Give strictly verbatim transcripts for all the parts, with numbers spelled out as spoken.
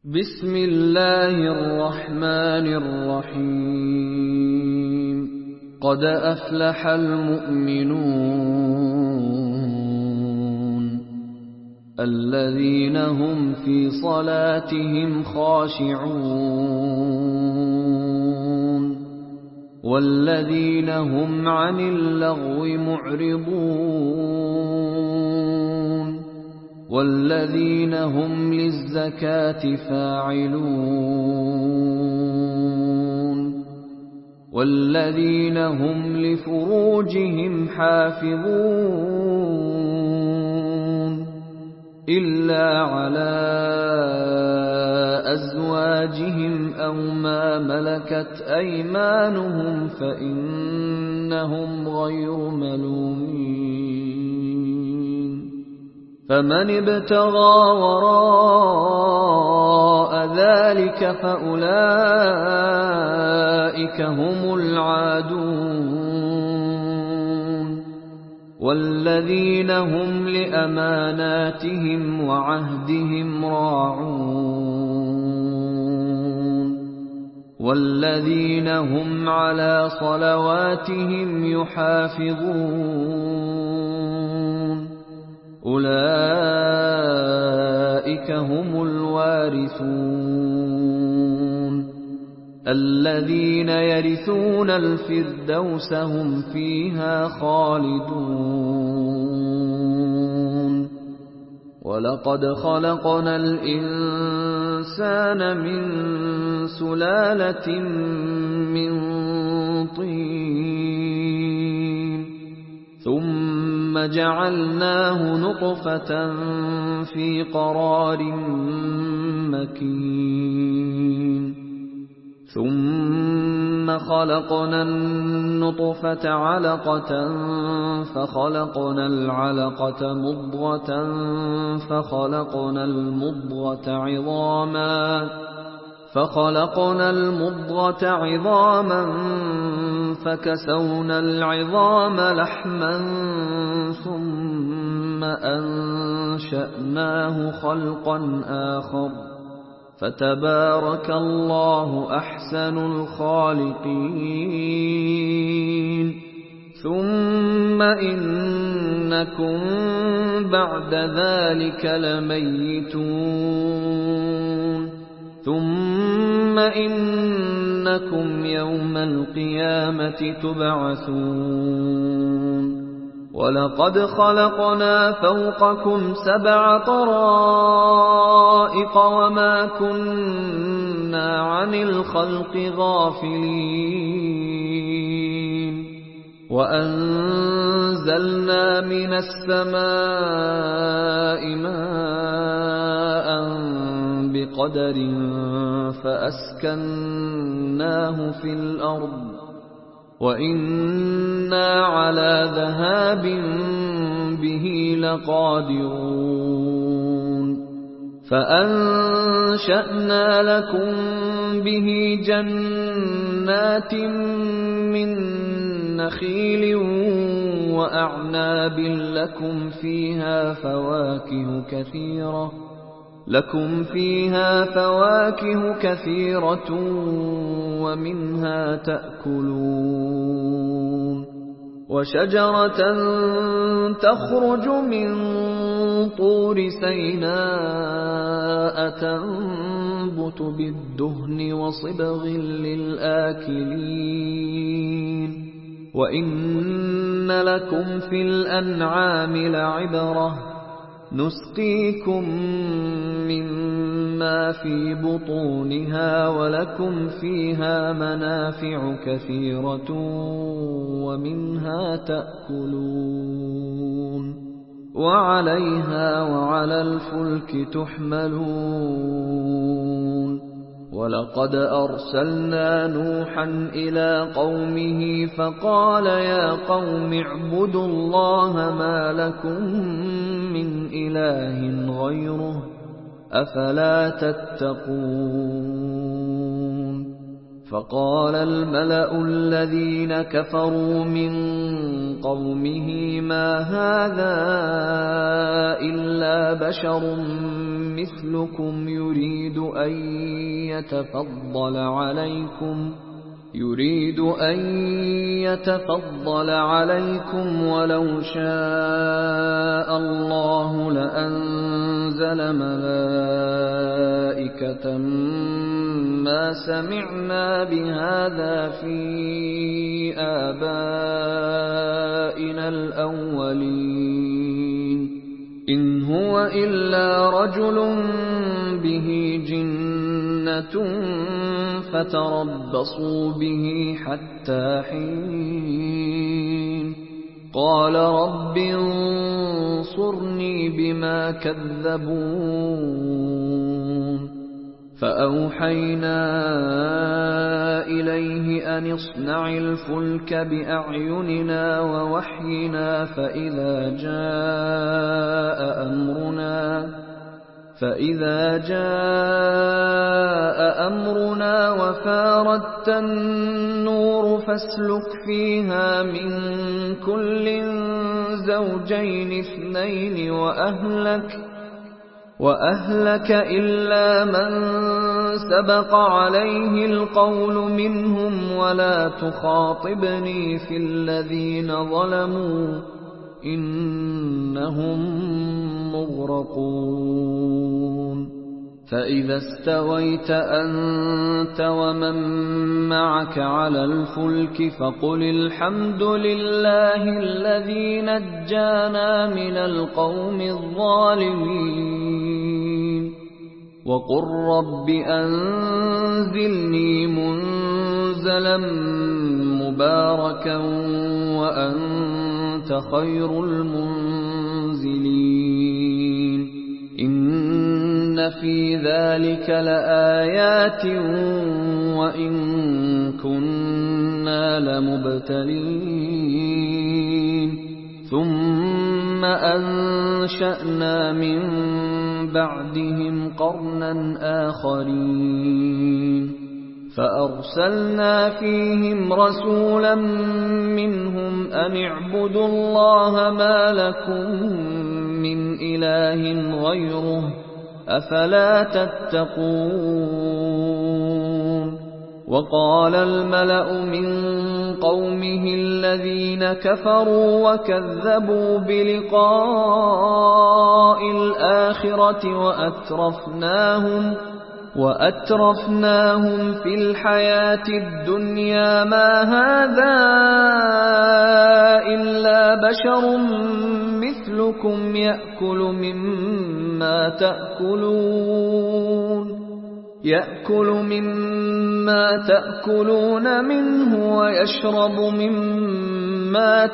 بسم الله الرحمن الرحيم قد أفلح المؤمنون الذين هم في صلاتهم خاشعون والذين هم عن اللغو معرضون والذين هم للزكاة فاعلون والذين هم لفروجهم حافظون إلا على أزواجهم أو ما ملكت أيمانهم فإنهم غير ملومين فمن ابتغى وراء ذلك فأولئك هم العادون والذين هم لأماناتهم وعهدهم راعون والذين هم على صلواتهم يحافظون أولئك هم الوارثون الذين يرثون الفردوس هم فيها خالدون ولقد خلقنا الإنسان من سلالة من طين ثم جعلناه نطفة في قرار مكين ثم خلقنا النطفة علقة فخلقنا العلقة مضغة فخلقنا المضغة عظاما فخلقنا المضغة عظاما فكسونا العظام لحما ثم أنشأناه خلقا آخر فتبارك الله أحسن الخالقين ثم إنكم بعد ذلك لميتون ثم إنكم يوم القيامة تبعثون ولقد خلقنا فوقكم سبع طرائق وما كنا عن الخلق غافلين وأنزلنا من السماء ماء بقدر فأسكناه في الأرض وإنا على ذهاب به لقادرون فأنشأنا لكم به جنات من نخيل وأعناب لكم فيها فواكه كثيرة لكم فيها فواكه كثيرة ومنها تأكلون وشجرة تخرج من طور سيناء تنبت بالدهن وصبغ للآكلين وإن لكم في الأنعام لعبرة نسقيكم مما في بطونها ولكم فيها منافع كثيرة ومنها تأكلون وعليها وعلى الفلك تحملون ولقد أرسلنا نوحا إلى قومه فقال يا قوم اعبدوا الله ما لكم من إله غيره أفلا تتقون فقال الملأ الذين كفروا من قومه ما هذا إلا بشر مثلكم يريد أن يتفضل عليكم يريد أن يتفضل عليكم ولو شاء الله لأنزل ملائكة ما سمعنا بهذا في آبائنا الأولين إن هو إلا رجل به جنة فتربصوا به حتى حين قال رب انصرني بما كذبون فأوحينا إليه أن اصنع الفلك بأعيننا ووحينا فإذا جاء أمرنا فإذا جاء أمرنا وفاردت النور فاسلك فيها من كل زوجين اثنين وأهلك وأهلك إلا من سبق عليه القول منهم ولا تخاطبني في الذين ظلموا إنهم مغرقون فإذا استويت أنت ومن معك على الفلك فقل الحمد لله الذي نجانا من القوم الظالمين وقل رب أنزلني منزلا مباركا وأنت خير المنزلين إن في ذلك لآيات وإن كنا لمبتلين ثم أنشأنا من بعدهم قرنا آخرين فأرسلنا فيهم رسولا منهم أن اعبدوا الله ما لكم من إله غيره أفلا تتقون وقال الملأ من قومه الذين كفروا وكذبوا بلقاء الآخرة وأترفناهم وأترفناهم في الحياة الدنيا ما هذا إلا بشر مثلكم يأكل مما تأكلون يأكل مما تأكلون منه ويشرب مما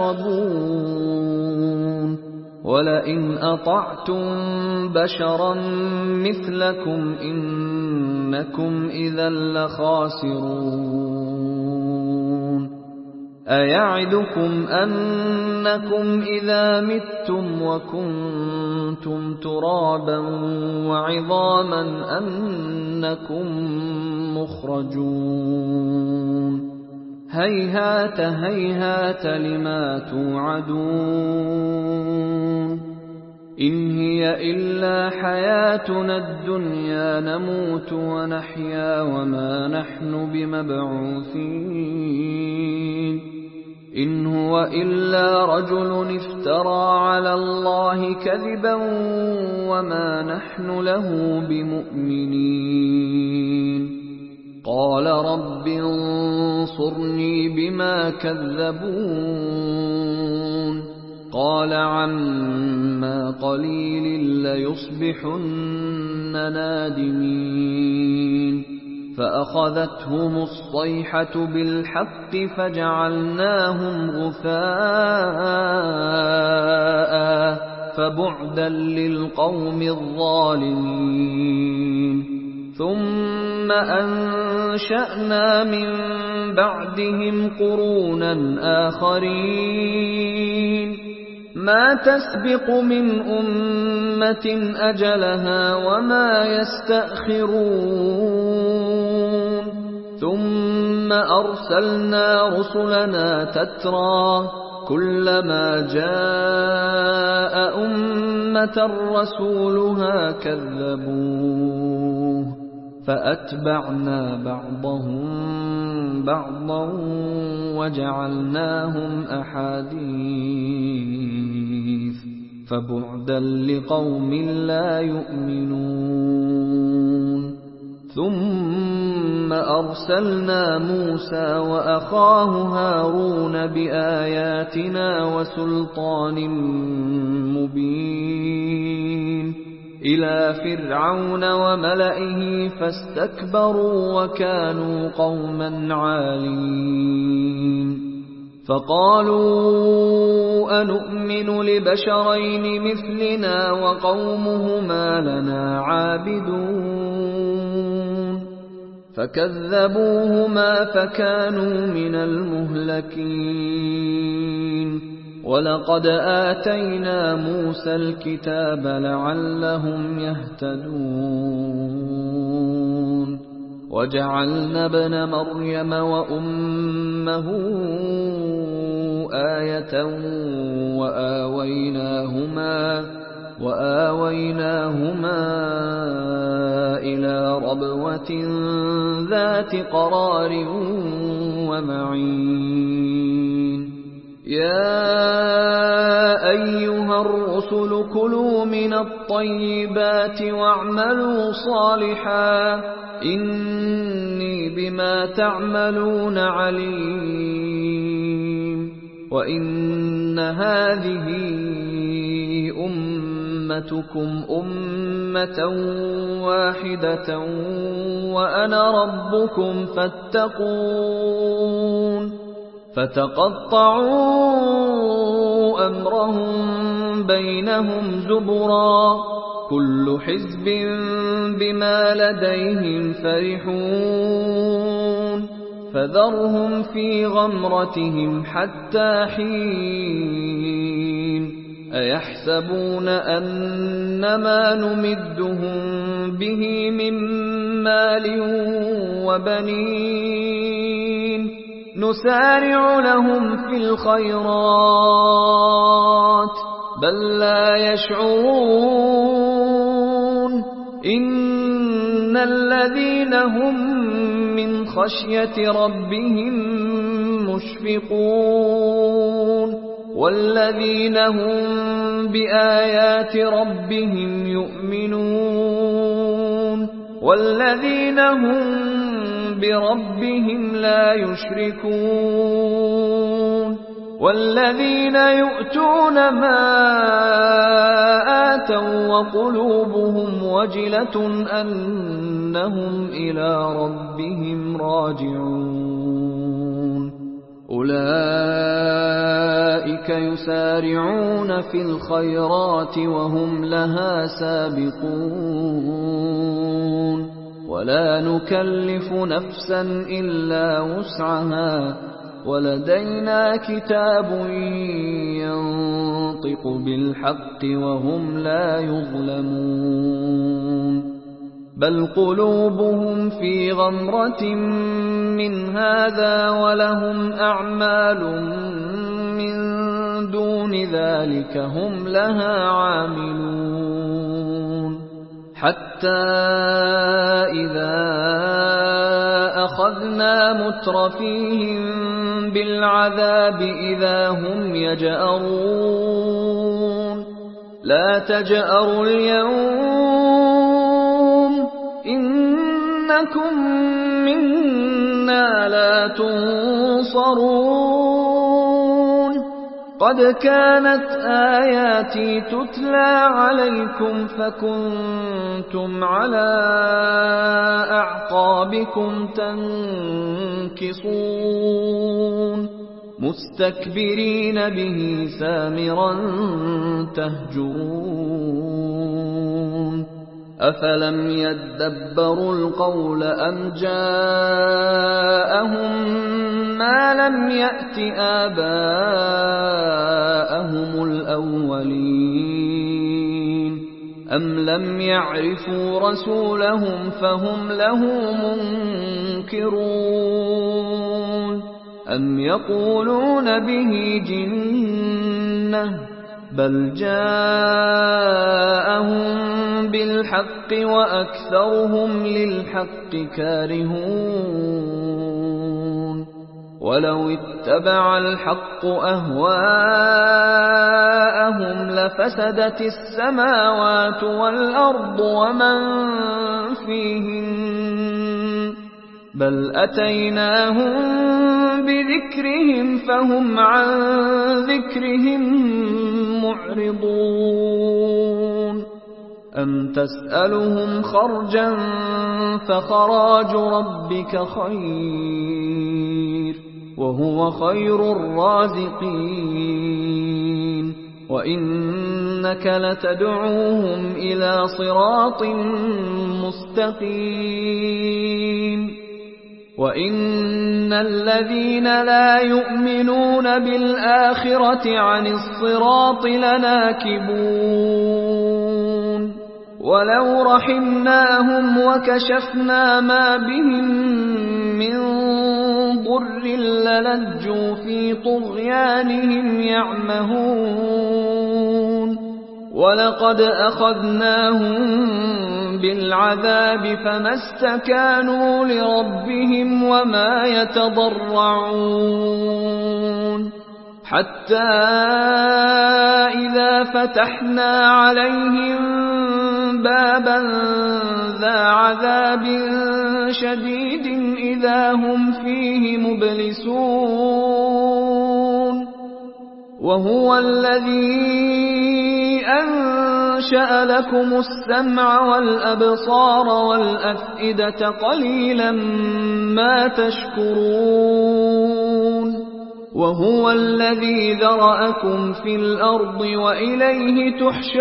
تشربون ولئن أطعتم بشرا مثلكم إنكم إذا لخاسرون أيعدكم أنكم إذا متم وكنتم ترابا وعظاما أنكم مخرجون هيهات هيهات لما توعدون إن هي إلا حياتنا الدنيا نموت ونحيا وما نحن بمبعوثين إن هو إلا رجل افترى على الله كذبا وما نحن له بمؤمنين قال رب انصرني بما كذبون قال عما قليل ليصبحن نادمين فأخذتهم الصيحة بالحق فجعلناهم غثاء فبعدا للقوم الظالمين ثم أنشأنا من بعدهم قرونا آخرين ما تسبق من أمة أجلها وما يستأخرون ثم أرسلنا رسلنا تترى كلما جاء أمة رسولها كذبوه فأتبعنا بعضهم بعضا وجعلناهم أحاديث فبعدا لقوم لا يؤمنون ثم أرسلنا موسى وأخاه هارون بآياتنا وسلطان مبين إلى فرعون وملئه فاستكبروا وكانوا قوما عالين فقالوا أنؤمن لبشرين مثلنا وقومهما لنا عابدون فكذبوهما فكانوا من المهلكين ولقد آتينا موسى الكتاب لعلهم يهتدون وجعلنا ابن مريم وأمه آية وآويناهما وآويناهما إلى ربوة ذات قرار ومعين يا أيها الرسل كلوا من الطيبات واعملوا صالحا إني بما تعملون عليم وإن هذه أمتكم أمة واحدة وأنا ربكم فاتقون فتقطعوا أمرهم بينهم زبرا كل حزب بما لديهم فرحون فذرهم في غمرتهم حتى حين أيحسبون أنما نمدهم به من مال وبنين نسارع لهم في الخيرات بل لا يشعرون إن الذين هم من خشية ربهم مشفقون والذين هم بآيات ربهم يؤمنون والذين هم بربهم لا يشركون والذين يؤتون ما آتوا وقلوبهم وجلة أنهم إلى ربهم راجعون أولئك يسارعون في الخيرات وهم لها سابقون ولا نكلف نفسا إلا وسعها ولدينا كتاب ينطق بالحق وهم لا يظلمون بل قلوبهم في غمرة من هذا ولهم أعمال من دون ذلك هم لها عاملون حتى إذا أخذنا مترفيهم بالعذاب إذا هم يجأرون لا تجأروا اليوم إنكم منا لا تنصرون قد كانت آياتي تتلى عليكم فكنتم على أعقابكم تنكصون مستكبرين به سامرا تهجرون أفلم يدبروا القول أم جاءهم ما لم يأت آباءهم الأولين أَمْ لَمْ يَعْرِفُوا رَسُولَهُمْ فَهُمْ لَهُ مُنكِرُونَ أَمْ يَقُولُونَ بِهِ جِنَّةٌ بَلْ جَاءَهُم بِالْحَقِّ وَأَكْثَرُهُمْ لِلْحَقِّ كَارِهُونَ وَلَوِ اتَّبَعَ الْحَقُّ أَهْوَاءَهُمْ لَفَسَدَتِ السَّمَاوَاتُ وَالْأَرْضُ وَمَن فِيهِنَّ بَلْ أَتَيْنَاهُم بِذِكْرِهِمْ فَهُمْ عَن ذِكْرِهِم مُّعْرِضُونَ أَمْ تَسْأَلُهُمْ خَرْجًا فَخَرَاجُ رَبِّكَ خَيْرٌ وَهُوَ خَيْرُ الرَّازِقِينَ وَإِنَّكَ لَتَدْعُوهُمْ إِلَى صِرَاطٍ مُّسْتَقِيمٍ وَإِنَّ الَّذِينَ لَا يُؤْمِنُونَ بِالْآخِرَةِ عَنِ الصِّرَاطِ لَنَاكِبُونَ وَلَوْ رَحِمْنَاهُمْ وَكَشَفْنَا مَا بِهِم مِّن ضُرٍّ لَّلَجُّوا فِي طُغْيَانِهِمْ يَعْمَهُونَ وَلَقَدْ أَخَذْنَاهُم بِالْعَذَابِ فَمَا اسْتَكَانُوا لِرَبِّهِمْ وَمَا يَتَضَرَّعُونَ حَتَّى إِذَا فَتَحْنَا عَلَيْهِم بَابًا ذَا عَذَابٍ شَدِيدٍ إِذَا هُمْ فِيهِ مُبْلِسُونَ وَهُوَ الَّذِي أَنشَأَ لَكُمُ السَّمْعَ وَالْأَبْصَارَ وَالْأَفْئِدَةَ قَلِيلًا مَا تَشْكُرُونَ وَهُوَ الَّذِي ذَرَأَكُمْ فِي الْأَرْضِ وَإِلَيْهِ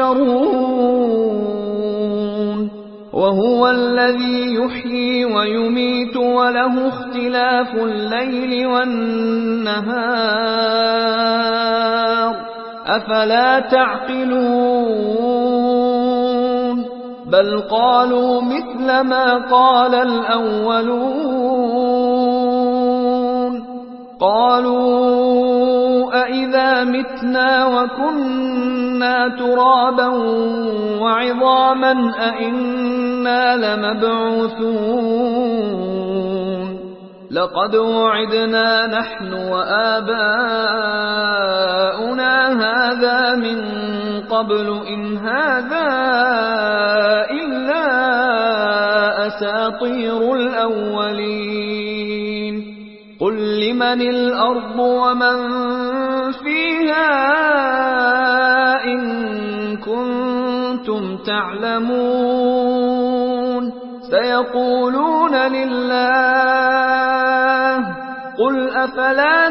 تُحْشَرُونَ وَهُوَ الَّذِي يُحْيِي وَيُمِيتُ وَلَهُ اخْتِلَافُ اللَّيْلِ وَالنَّهَارِ أَفَلَا تَعْقِلُونَ بَلْ قَالُوا مِثْلَ مَا قَالَ الْأَوَّلُونَ قَالُوا أَإِذَا مِتْنَا وَكُنَّا تُرَابًا وَعِظَامًا أَإِنَّا لَمَبْعُوثُونَ لَقَدْ وُعِدْنَا نَحْنُ وَآبَاؤُنَا هَذَا مِن قَبْلُ إِنْ هَذَا إِلَّا أَسَاطِيرُ الْأَوَّلِينَ قُل لِّمَنِ الْأَرْضُ وَمَن فِيهَا إِن كُنتُمْ تَعْلَمُونَ سَيَقُولُونَ لِلَّهِ قُلْ أَفَلَا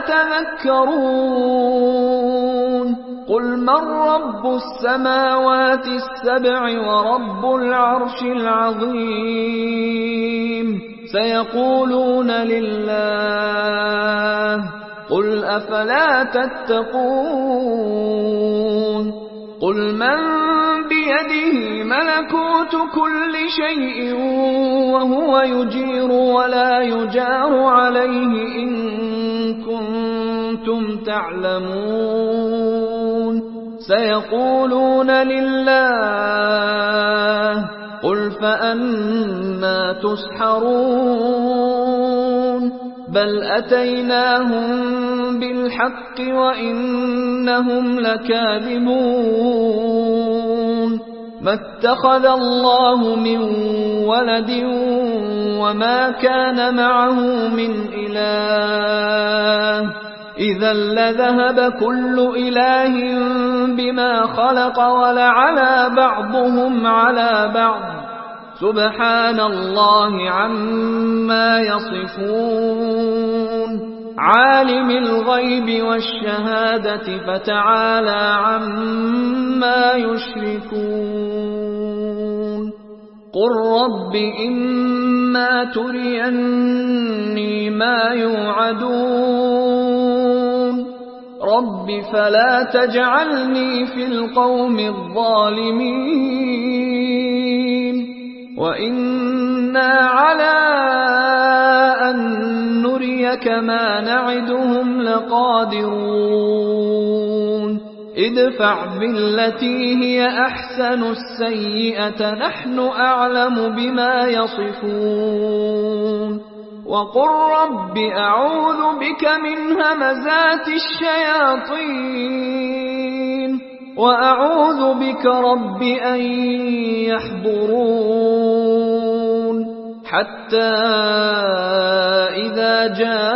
تَذَكَّرُونَ قُلْ مَن رَّبُّ السَّمَاوَاتِ السَّبْعِ وَرَبُّ الْعَرْشِ الْعَظِيمِ سَيَقُولُونَ لِلَّهِ قُلْ أَفَلَا تَتَّقُونَ قُلْ مَن بِيَدِهِ مَلَكُوتُ كُلِّ شَيْءٍ وَهُوَ يُجِيرُ وَلَا يُجَارُ عَلَيْهِ إِن كُنتُمْ تَعْلَمُونَ سَيَقُولُونَ لِلَّهِ قُلْ فَأَنَّىٰ تُسْحَرُونَ بَلْ أَتَيْنَاهُم بِالْحَقِّ وَإِنَّهُمْ لَكَاذِبُونَ مَا اتَّخَذَ اللَّهُ مِن وَلَدٍ وَمَا كَانَ مَعَهُ مِنْ إِلَٰهٍ إِذًا لَّذَهَبَ كُلُّ إِلَٰهٍ بِمَا خَلَقَ وَلَعَلَا بَعْضُهُمْ عَلَىٰ بَعْضٍ سُبْحَانَ اللَّهِ عَمَّا يَصِفُونَ عَالِمِ الْغَيْبِ وَالشَّهَادَةِ فَتَعَالَىٰ عَمَّا يُشْرِكُونَ قُل رَّبِّ إِمَّا تُرِيَنِّي مَا يُوعَدُونَ رَبِّ فَلَا تَجْعَلْنِي فِي الْقَوْمِ الظَّالِمِينَ وإنا على أن نريك ما نعدهم لقادرون ادفع بالتي هي أحسن السيئة نحن أعلم بما يصفون وقل رب أعوذ بك من همزات الشياطين وأعوذ بك رب أن يحضرون حتى إذا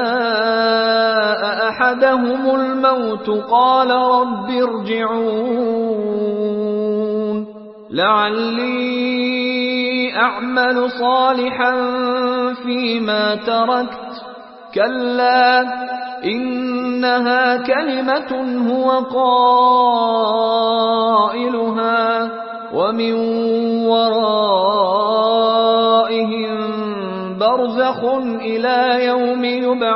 جاء أحدهم الموت قال رب ارجعون لعلي أعمل صالحا فيما تركت كلا إنها كلمة هو قائلها ومن ورائهم برزخ إلى يوم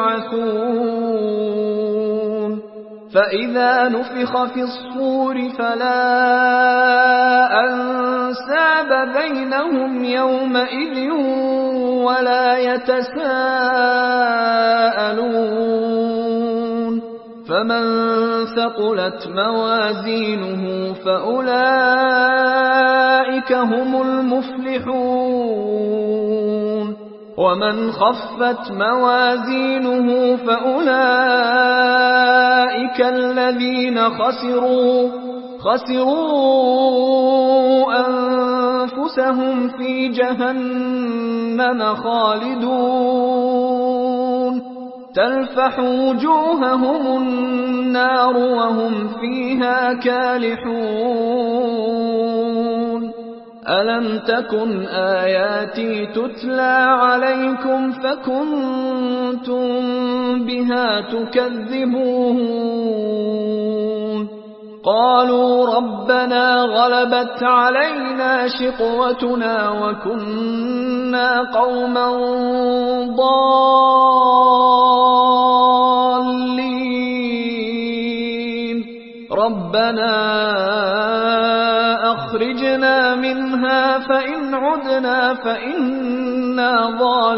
يبعثون فإذا نفخ في الصور فلا أنساب بينهم يومئذ ولا يتساءلون فمن ثقلت موازينه فأولئك هم المفلحون ومن خفت موازينه فأولئك الذين خسروا خسروا أنفسهم في جهنم خالدون تلفح وجوههم النار وهم فيها كالحون ألم تكن آياتي تتلى عليكم فكنتم بها تكذبون قالوا ربنا غلبت علينا شقوتنا وكنا قوما ضالين ربنا أخرجنا منها فإن عدنا فإنا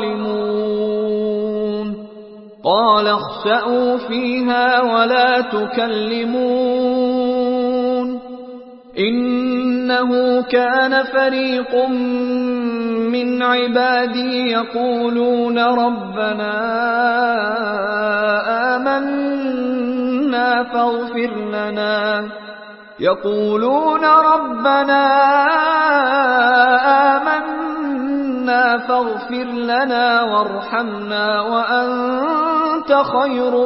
ظالمون قال اخسأوا فيها ولا تكلمون إنه كان فريق من عبادي يقولون ربنا آمنا فاغفر لنا يقولون ربنا آمنا فاغفر لنا وارحمنا وأنت خير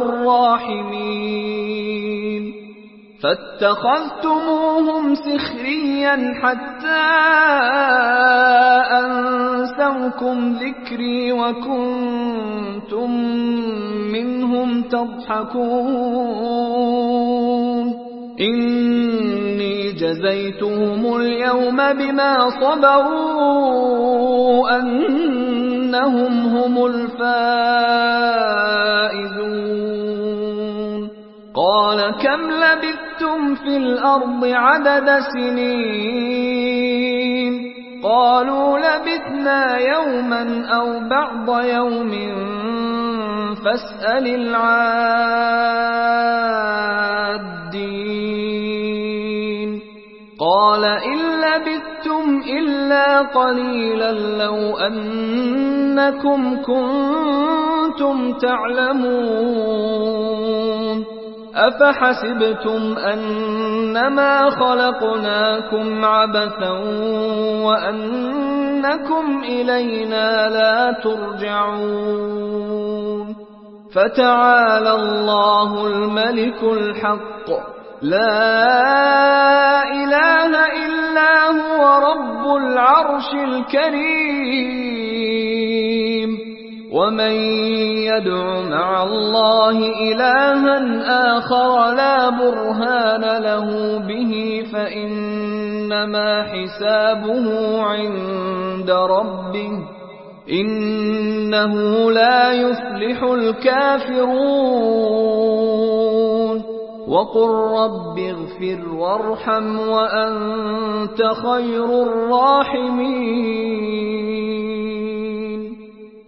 الراحمين فاتخذتموهم سخريا حتى أنسوكم ذكري وكنتم منهم تضحكون إني جزيتهم اليوم بما صبروا أنهم هم الفائزون قال كم لبثتم في الأرض عدد سنين قالوا لبثنا يوما أو بعض يوم فاسأل العادين قال إن لبثتم إلا قليلا لو أنكم كنتم تعلمون أفحسبتم أنما خلقناكم عبثا وأنكم إلينا لا ترجعون فتعالى الله الملك الحق لا إله إلا هو رب العرش الكريم ومن يدع مع الله إلها آخر لا برهان له به فإنما حسابه عند ربه إنه لا يفلح الكافرون وقل رب اغفر وارحم وأنت خير الراحمين